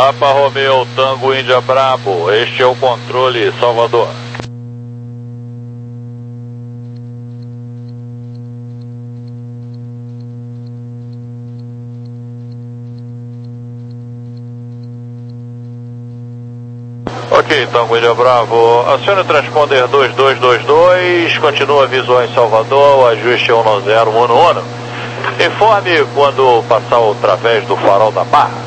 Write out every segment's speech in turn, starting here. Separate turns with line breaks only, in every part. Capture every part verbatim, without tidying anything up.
Papa Romeu, Tango Índia Brabo, este é o controle, Salvador. Ok, Tango Índia Bravo, acione o transponder dois dois dois dois, continua visual em Salvador, o ajuste é um zero um um um. Informe quando passar através do farol da Barra.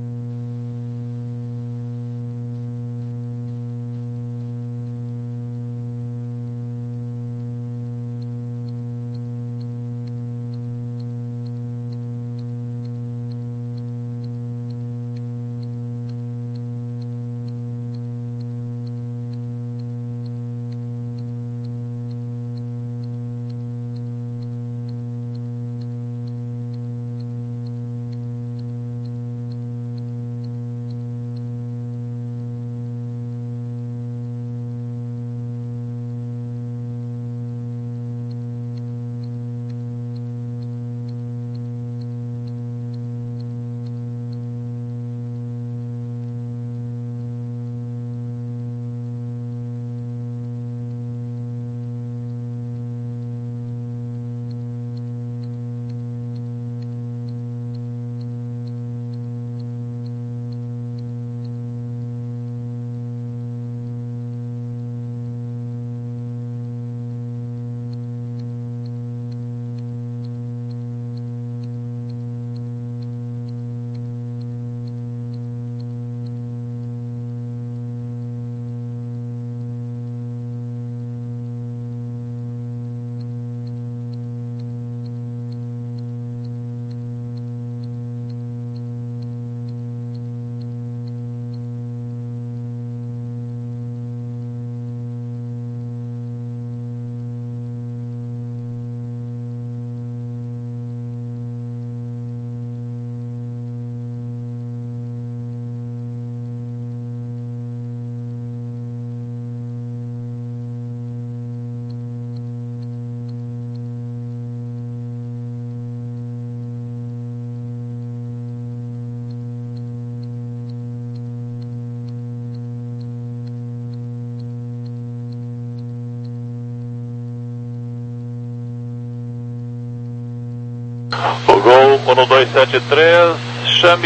O Gol um dois sete três, chame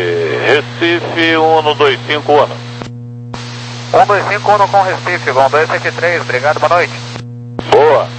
Recife um dois cinco um.
um dois cinco um com Recife, Gol dois sete três, obrigado, boa noite.
Boa.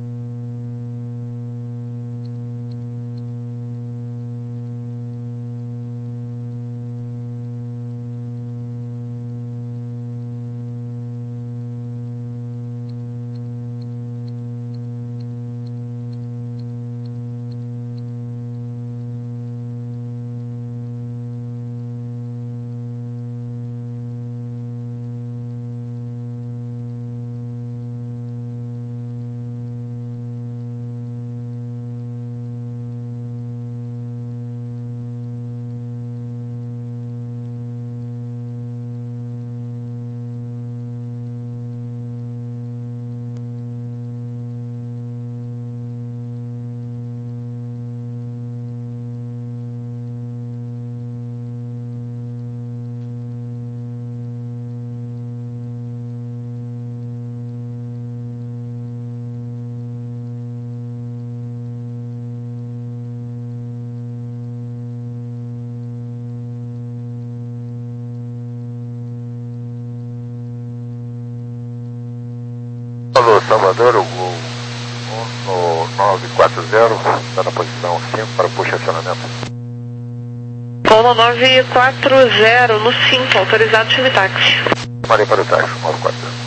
Alô, Salvador, o Gol um nove quatro zero, está na posição cinco para puxa acionamento.
Polo nove quatro zero, no cinco, autorizado chame táxi.
Marei para o táxi, nove quatro zero.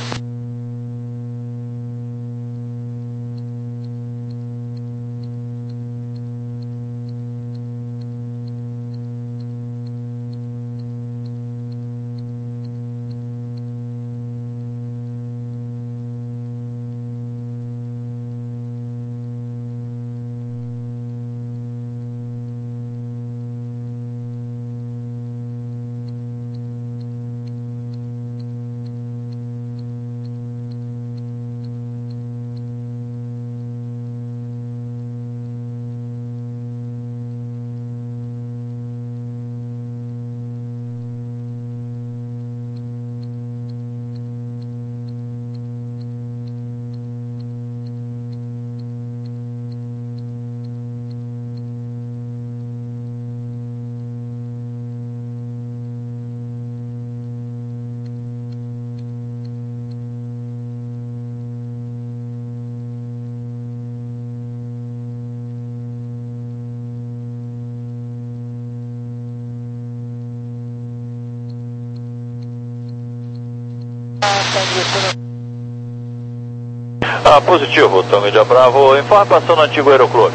Ah, positivo, Tango Índia Bravo. Informação no antigo Aeroclube.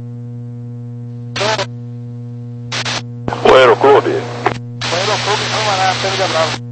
O Aeroclube.
O Aeroclube informará, Tango Índia Bravo.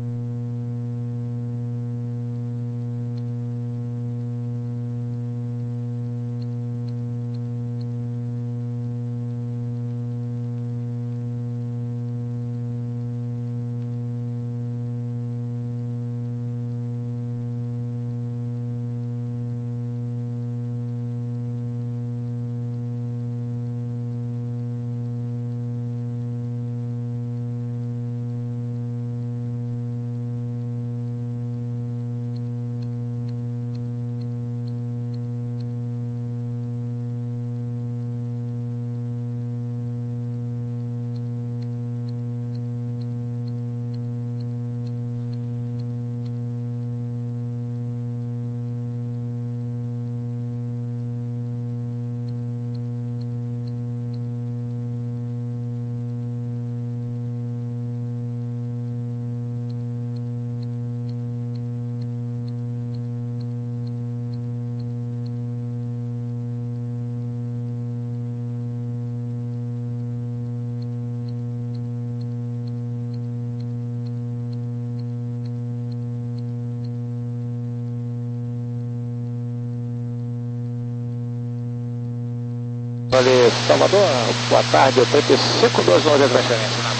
Olha, Salvador, boa tarde, eu tenho cinco dois nove de transferência, né,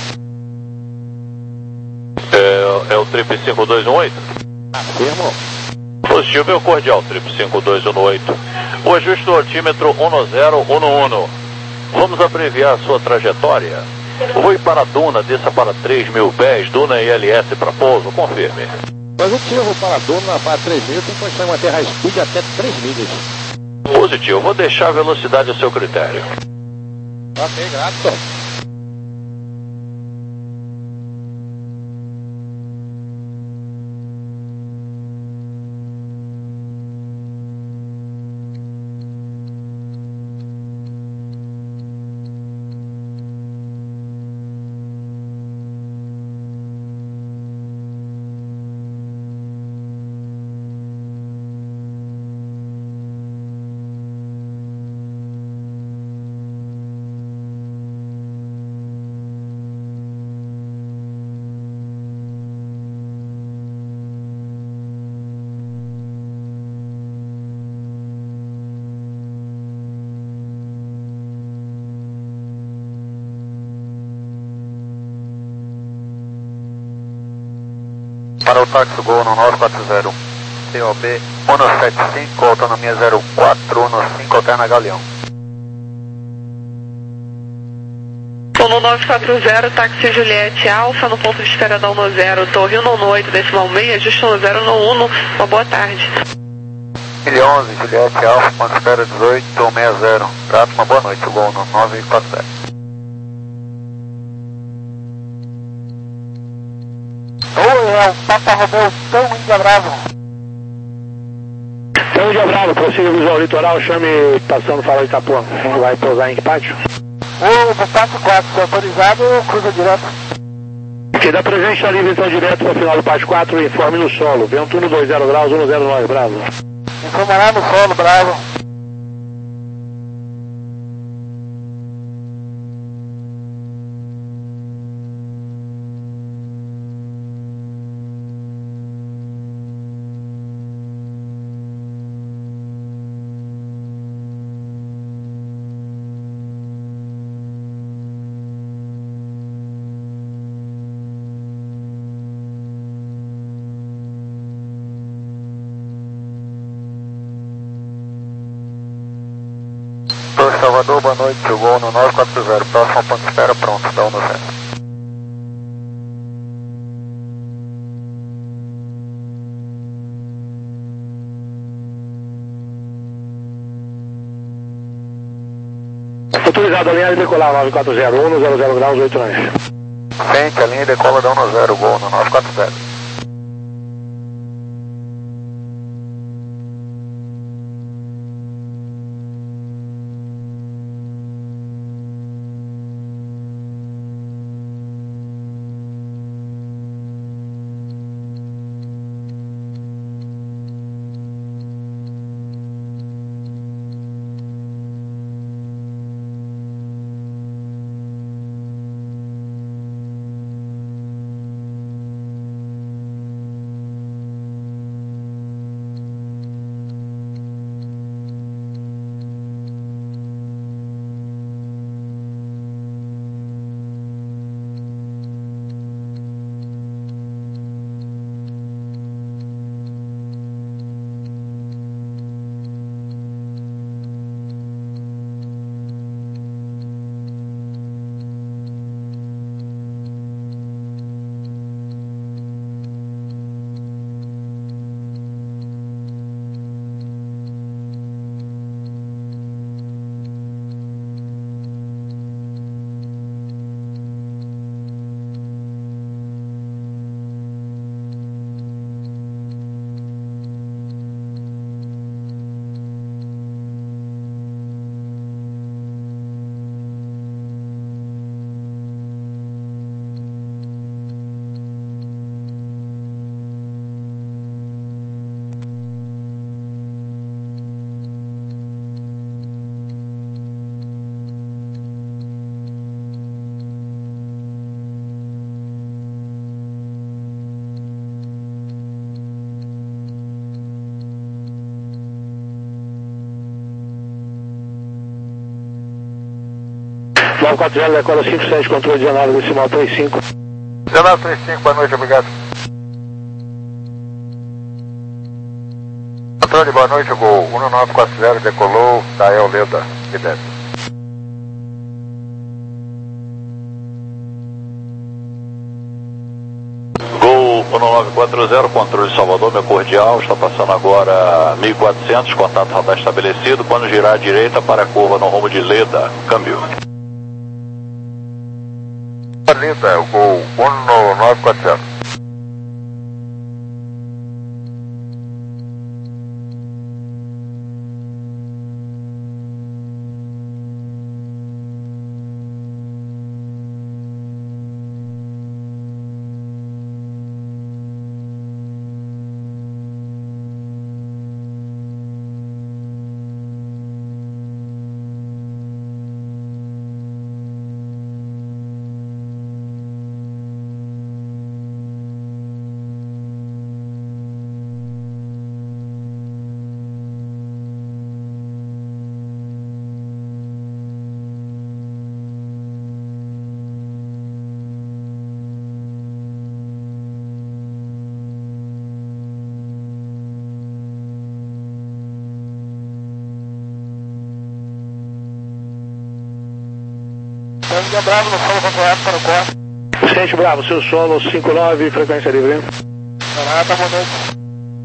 mano?
É, é o trip cinco dois um oito?
Afirmo.
Positivo, meu cordial, trip cinco dois um oito. O ajuste do altímetro um zero um um. Vamos abreviar a sua trajetória. Voe para a Duna, desça para três mil pés, Duna I L S para pouso, confirme.
Positivo, para a Duna, para três mil, tem condição de manter high speed até três milhas.
Positivo, vou deixar a velocidade a seu critério.
Ok, grato.
Para o táxi Gol no nove quatro zero, C O B um sete cinco, autonomia zero quatro um cinco, alterna Galeão.
No nove quatro zero, táxi Juliette Alfa, no ponto de espera da um zero, Torre um oito, decimal seis, ajuste um zero um um, uma boa tarde.
Mil onze, Juliette Alfa, ponto de espera dezoito sessenta, Prato, uma boa noite, Gol no nove quatro zero.
Oi, é o Papa Romeu, Tango Índia Bravo.
Tango Índia Bravo, prossiga visual litoral, chame passando fora de Itapuã. Vai pousar em que pátio?
O do Pátio quatro, se autorizado, cruza direto.
Que dá presença livre então direto para o final do pátio quatro, informe no solo. Vento um dois zero graus, um zero nove, Bravo.
Informará no solo, Bravo.
Torre Salvador, boa noite, Gol no nove quatro zero, próximo ponto de espera, pronto, da um zero.
Autorizado a linha de decolar nove quatro zero, um zero zero graus, oito nove.
Sente a linha e decola da um zero, Gol no nove quatro zero.
nove quatro zero, decola cinco sete, controle dezenove, decimal trinta e cinco.
dezenove trinta e cinco, boa noite, obrigado. Controle, boa noite, Gol um nove quatro zero, decolou, Dael Leda, que desce.
Gol um nove quatro zero, controle Salvador, meu cordial, está passando agora mil e quatrocentos, contato radar estabelecido, quando girar à direita para a curva no rumo de Leda, câmbio.
Leda, o Gol um nove quatro zero.
Tango Bravo no solo controlado para o corte.
Vicente Bravo, seu solo cinco nove, frequência livre.
Sonata, boa noite.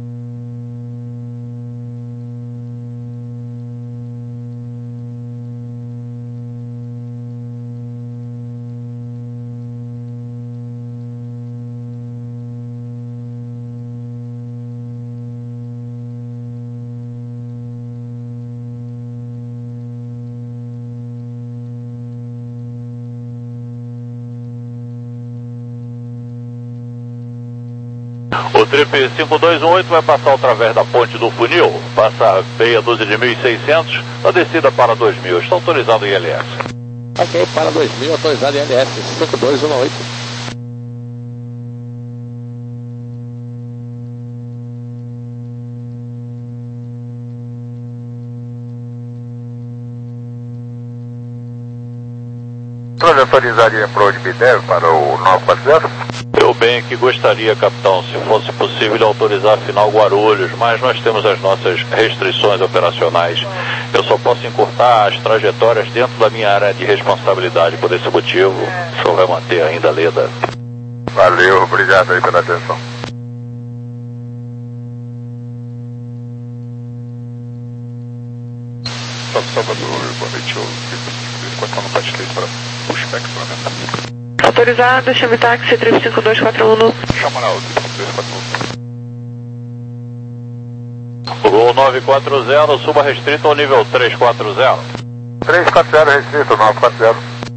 O Trip cinco dois um oito vai passar através da ponte do funil, passa meia dúzia de mil e seiscentos, a descida para dois mil, está autorizado em L S.
Ok, para dois mil, autorizado em L S, cinco dois um oito.
Controle autorizado em Approach B dez para o nove quatro zero.
Eu bem que gostaria, capitão, se fosse possível autorizar a final Guarulhos, mas nós temos as nossas restrições operacionais. Eu só posso encurtar as trajetórias dentro da minha área de responsabilidade. Por esse motivo, o senhor vai manter ainda a Leda.
Valeu, obrigado aí pela atenção.
Salvador, boa noite, eu queria encontrar no Pátio para pushback para aumentar.
Autorizado, chame táxi, trip cinco dois quatro um.
Chama na cinco dois quatro um.
Gol nove quatro zero, suba restrito ao nível três quatro zero.
três quatro zero restrito, nove quatro zero.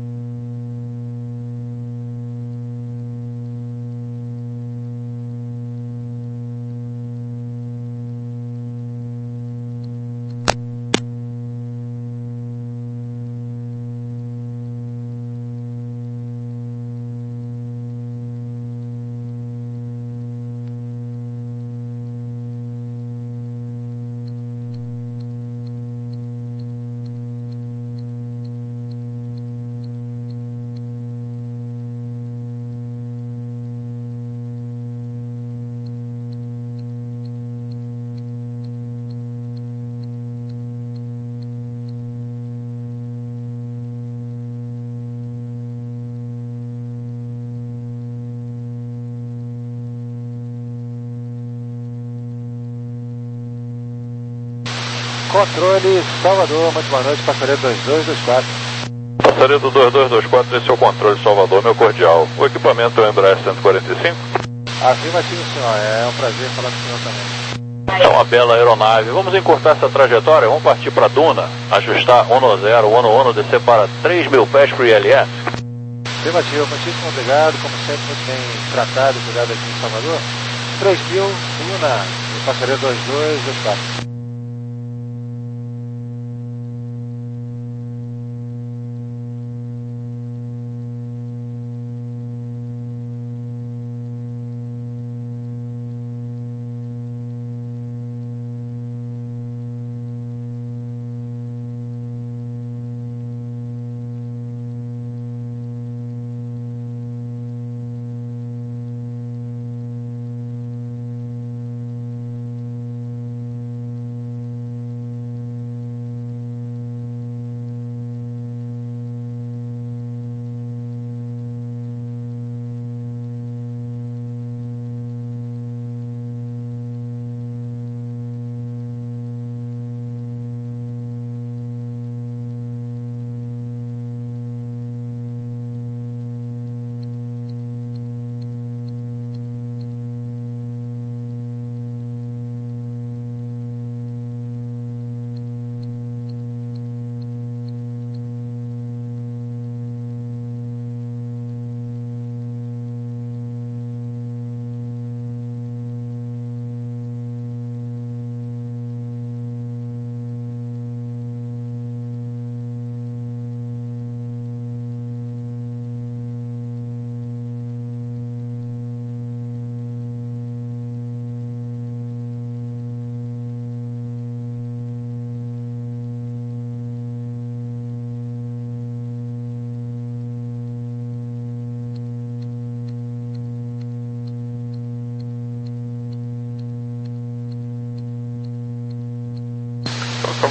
Controle Salvador, muito boa noite, passaredo dois dois dois quatro.
Passaredo dois dois dois quatro, esse é o controle Salvador, meu cordial. O equipamento é o Embraer cento e quarenta e cinco?
Afirmativo, senhor, é um prazer falar com o senhor também.
É uma bela aeronave. Vamos encurtar essa trajetória, vamos partir para Duna, ajustar um zero, um um, descer para três mil pés para o I L S.
Afirmativo, muitíssimo obrigado, como sempre, muito bem tratado e cuidado aqui em Salvador. três mil, Duna, passaredo dois dois dois quatro.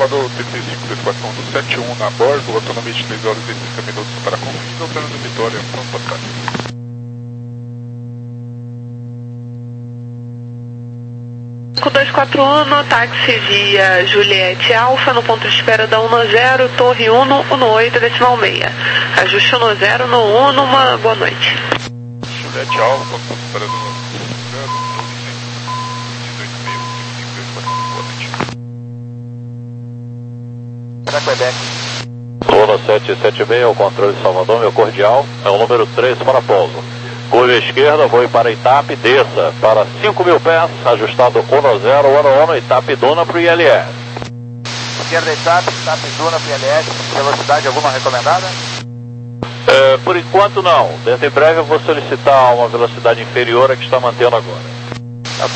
Salvador, T T cinco dois quatro um do sete um na bordo, autonomia de três horas e trinta minutos para Confins, operando Vitória, pronto para cá.
cinco dois quatro um, no táxi via Juliette Alfa, no ponto de espera da um zero, Torre um no oito, decimal meia. Ajuste um zero no um, uma boa noite.
Juliette Alfa, ponto de espera da um zero, Torre um no oito, boa noite.
Para Quebec.
Luna sete sete seis, o controle de Salvador, meu cordial, é o número três para pouso. Curva esquerda, voe para Itape, desça para cinco mil pés, ajustado um zero, um um, Itape Duna para o I L S.
Esquerda Itape, Itape Duna para o I L S, velocidade alguma recomendada?
É, por enquanto não, dentro em breve eu vou solicitar uma velocidade inferior à que está mantendo agora.
Ok.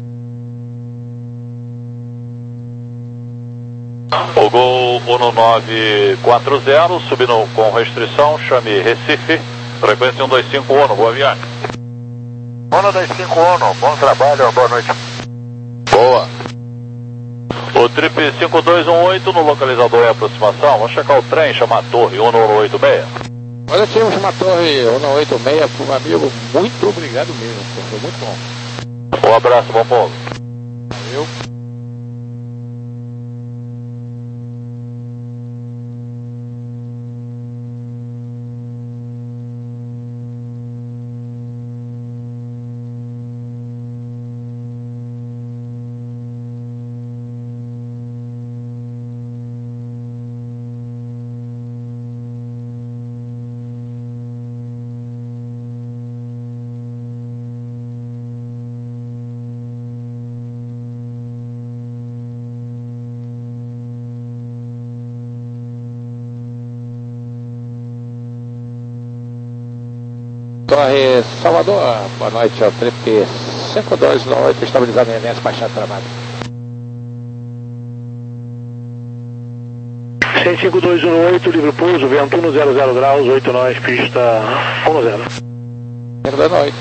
O Gol um nove quatro zero, subindo com restrição, chame Recife. Frequência um dois cinco um, boa viagem.
um dois cinco um, bom trabalho, boa noite.
Boa. O Trip cinco dois um oito no localizador em aproximação. Vamos checar o trem, chamar a Torre um um oito seis.
Olha, tínhamos uma Torre um um oito seis para um amigo, muito obrigado mesmo, foi muito bom.
Um abraço, bom pouso.
Valeu. Torre Salvador, boa noite, é o Trip cinco dois um oito, estabilizado em emergência, baixado trabalho.
cinco dois um oito, livre pouso, vento um zero zero graus, oito nós, pista um zero.
cinco dois um oito.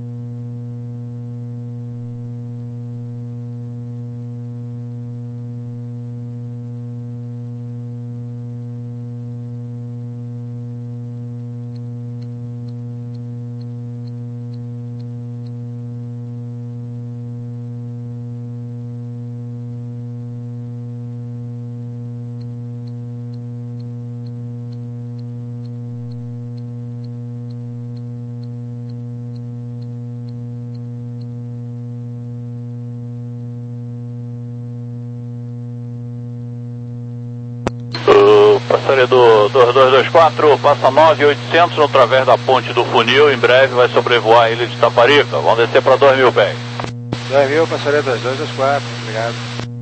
Passaria do dois dois dois quatro, passa nove oitocentos no través da ponte do Funil, em breve vai sobrevoar a ilha de Taparica, vamos descer para dois mil pés.
dois mil, passaria dois dois dois quatro, obrigado.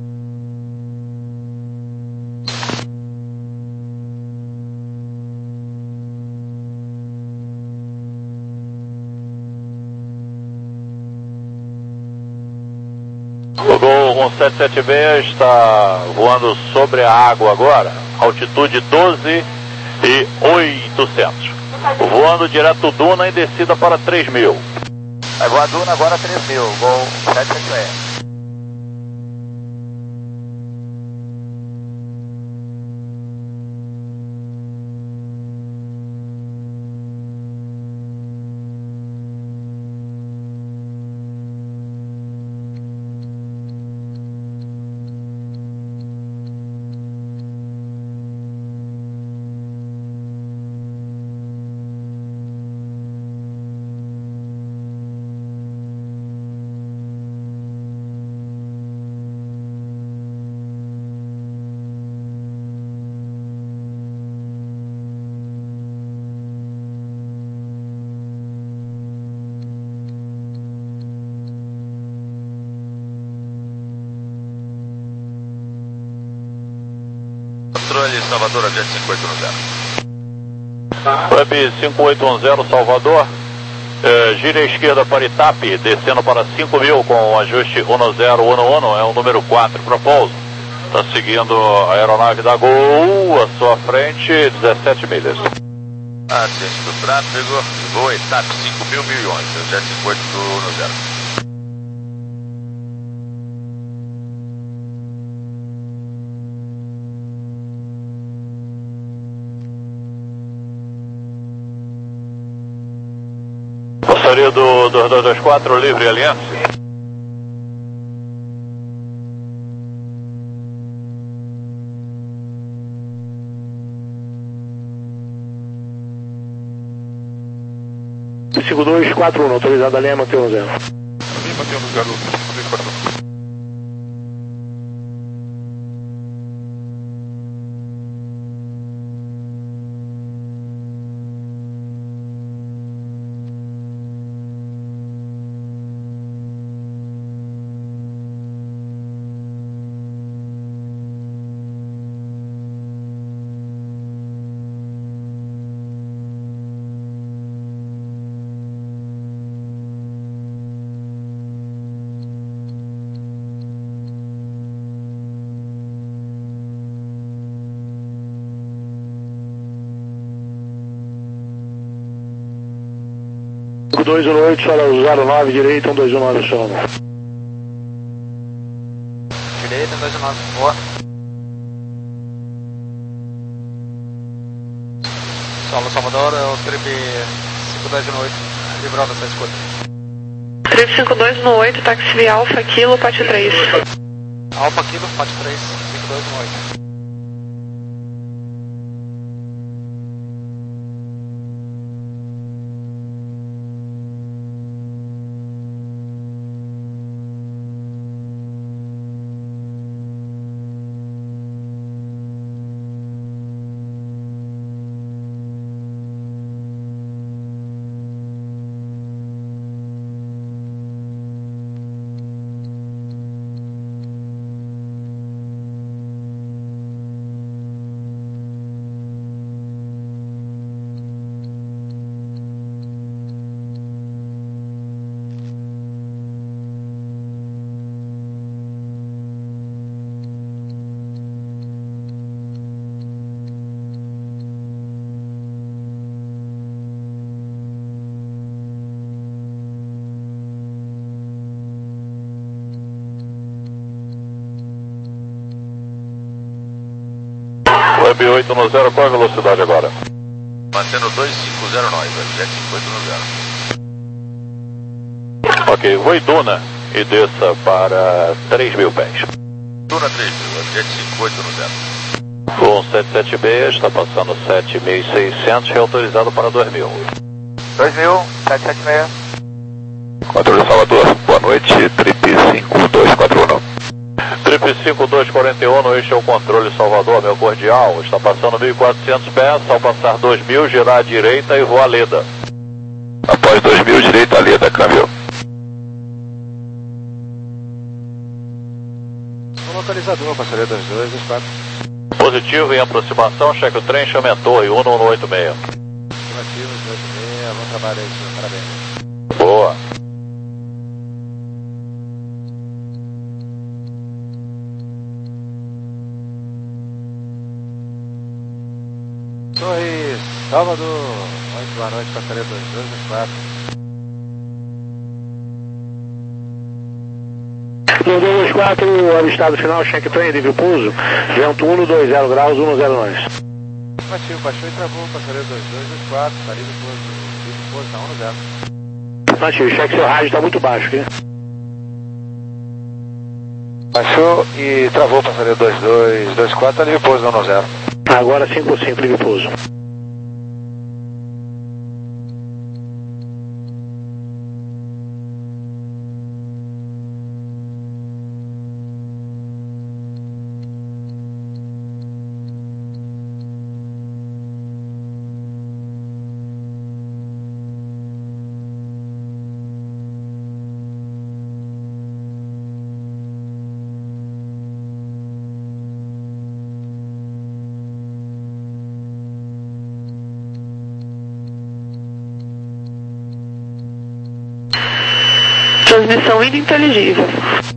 O Gol um sete sete seis está voando sobre a água agora, altitude doze e oitocentos. Voando direto Duna em descida para três mil.
Vai voar Duna agora três mil, Gol sete sete seis.
Controle Salvador, Jet cinco oito um zero. Web cinco oito um zero, Salvador. É, gire à esquerda para Itape, descendo para cinco mil com ajuste um zero um um, é o número quatro para pouso. Está seguindo a aeronave da Gol, à sua frente, dezessete milhas.
Assistente do tráfego, voo Itape cinco mil, mil e onze, Jet cinco oito um zero.
Querido dois dois dois quatro, livre aliança.
cinco dois quatro um, autorizado a linha, manter um zero.
Linha manter um zero, cinco dois quatro um.
cinco dois um oito, solo zero nove, direita, um dois um nove, solo.
Direita, um dois um nove, boa. Solo Salvador, é o trip cinco dois um oito, livrando essa escuta.
Trip cinco dois um oito, táxi via Alfa Kilo, P A T três.
Alfa Kilo, P A T três, cinco dois um oito.
Web oito no zero, qual a velocidade agora?
Mantendo dois cinco zero nove, jet cinco oito no zero.
Ok, voe Duna e desça para três mil pés.
Duna três mil, jet cinco oito no zero.
Voo sete sete seis, está passando sete mil e seiscentos, reautorizado para dois mil.
dois mil, sete sete seis.
Controle Salvador, boa noite, Trip cinco dois quatro um. Trip cinco dois quatro um, este é o controle Salvador, meu cordial. Está passando mil e quatrocentos pés, ao passar dois mil, girar à direita e voar Leda. Após dois mil, direita a Leda, câmbio.
O localizador, passaria dois dois dois quatro.
Positivo em aproximação, cheque o trem, chame Torre, um no oito seis.
Afirmativo, oito seis, bom trabalho aí, senhor, parabéns.
Boa.
Torre Salvador, muito boa noite, passaria dois dois dois quatro.
dois dois dois quatro, avistado final, cheque trem, nível pouso, vento um no dois zero graus, um no zero nós.
Afirmativo, baixou e travou, passaria dois dois dois quatro, está livre pouso, livre pouso, está um no zero.
Afirmativo, cheque seu rádio, está muito baixo aqui.
Baixou e travou, passaria dois dois dois quatro, está livre pouso, um no zero.
Agora cinco cinco, livre pouso.
Transmissão ininteligível.